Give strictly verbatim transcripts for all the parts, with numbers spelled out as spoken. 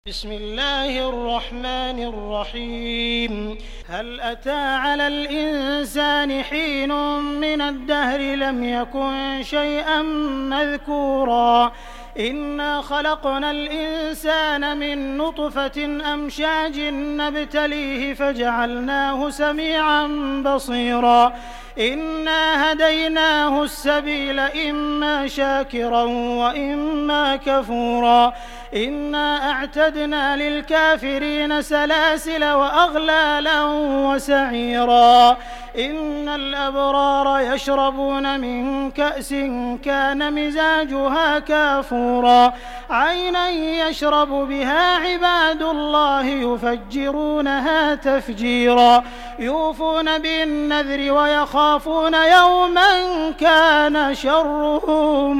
بسم الله الرحمن الرحيم هل أتى على الإنسان حين من الدهر لم يكن شيئا مذكورا إنا خلقنا الإنسان من نطفة أمشاج نبتليه فجعلناه سميعا بصيرا إنا هديناه السبيل إما شاكرا وإما كفورا إنا أعتدنا للكافرين سلاسل وأغلالا وسعيرا إن الأبرار يشربون من كأس كان مزاجها كافورا عينا يشرب بها عباد الله يفجرونها تفجيرا يوفون بالنذر ويخافون يوما كان شره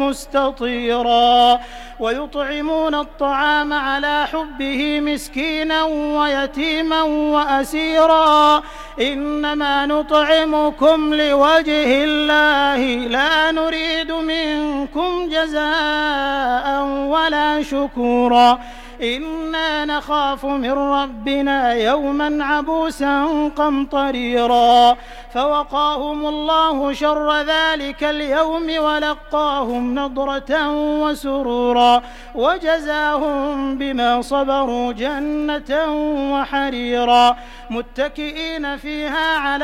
مستطيرا ويطعمون الطعام على حبه مسكينا ويتيما وأسيرا إنما نطعمكم لوجه الله لا نريد منكم جزاء ولا شكورا إنا نخاف من ربنا يوما عبوسا قمطريرا فوقاهم الله شر ذلك اليوم ولقاهم نضرة وسرورا وجزاهم بما صبروا جنة وحريرا متكئين فيها على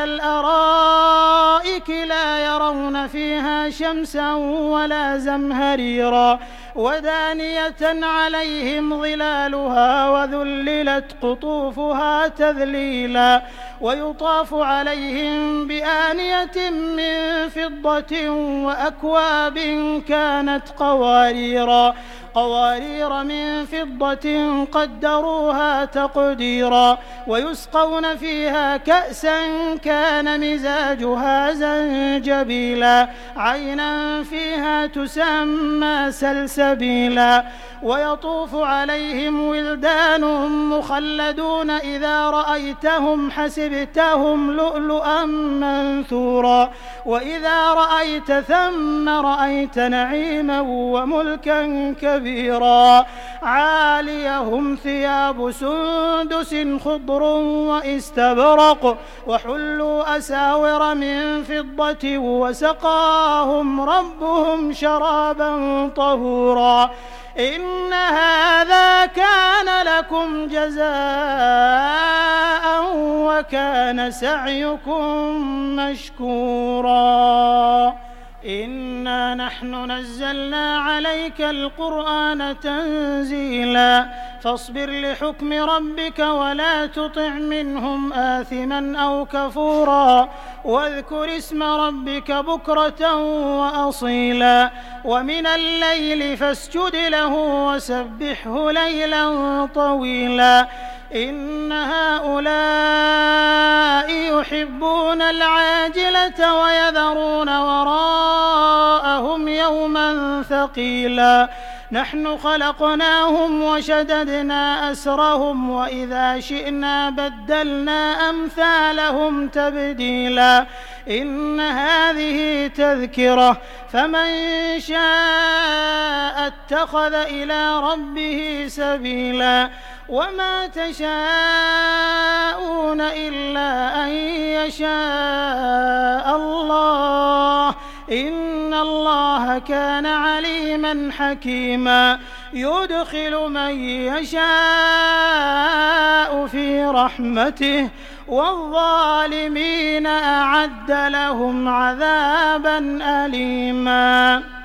الأرائك لا يرون فيها شمسا ولا زمهريرا ودانية عليهم ظلالها وذللت قطوفها تذليلا ويطاف عليهم بآنية من فضة وأكواب كانت قواريرا قوارير من فضة قدروها تقديرا ويسقون فيها كأسا كان مزاجها زنجبيلا عينا فيها تسمى سلسبيلا ويطوف عليهم ولدان مخلدون إذا رأيتهم حسبتهم لؤلؤا منثورا وإذا رأيت ثم رأيت نعيما وملكا كبيرا عاليهم ثياب سندس خضر واستبرق وحلوا أساور من فضة وسقاهم ربهم شرابا طهورا إن هذا كان لكم جزاء وكان سعيكم مشكورا إنا نحن نزلنا عليك القرآن تنزيلا فاصبر لحكم ربك ولا تطع منهم آثما أو كفورا واذكر اسم ربك بكرة وأصيلا ومن الليل فاسجد له وسبحه ليلا طويلا إن هؤلاء يحبون العاجلة ويذرون وراءهم يوما ثقيلا نحن خلقناهم وشددنا أسرهم وإذا شئنا بدلنا أمثالهم تبديلا إن هذه تذكرة فمن شاء اتخذ إلى ربه سبيلا وما تشاءون إلا أن يشاء الله إن الله كان عليما حكيما يدخل من يشاء في رحمته والظالمين أعد لهم عذابا أليما.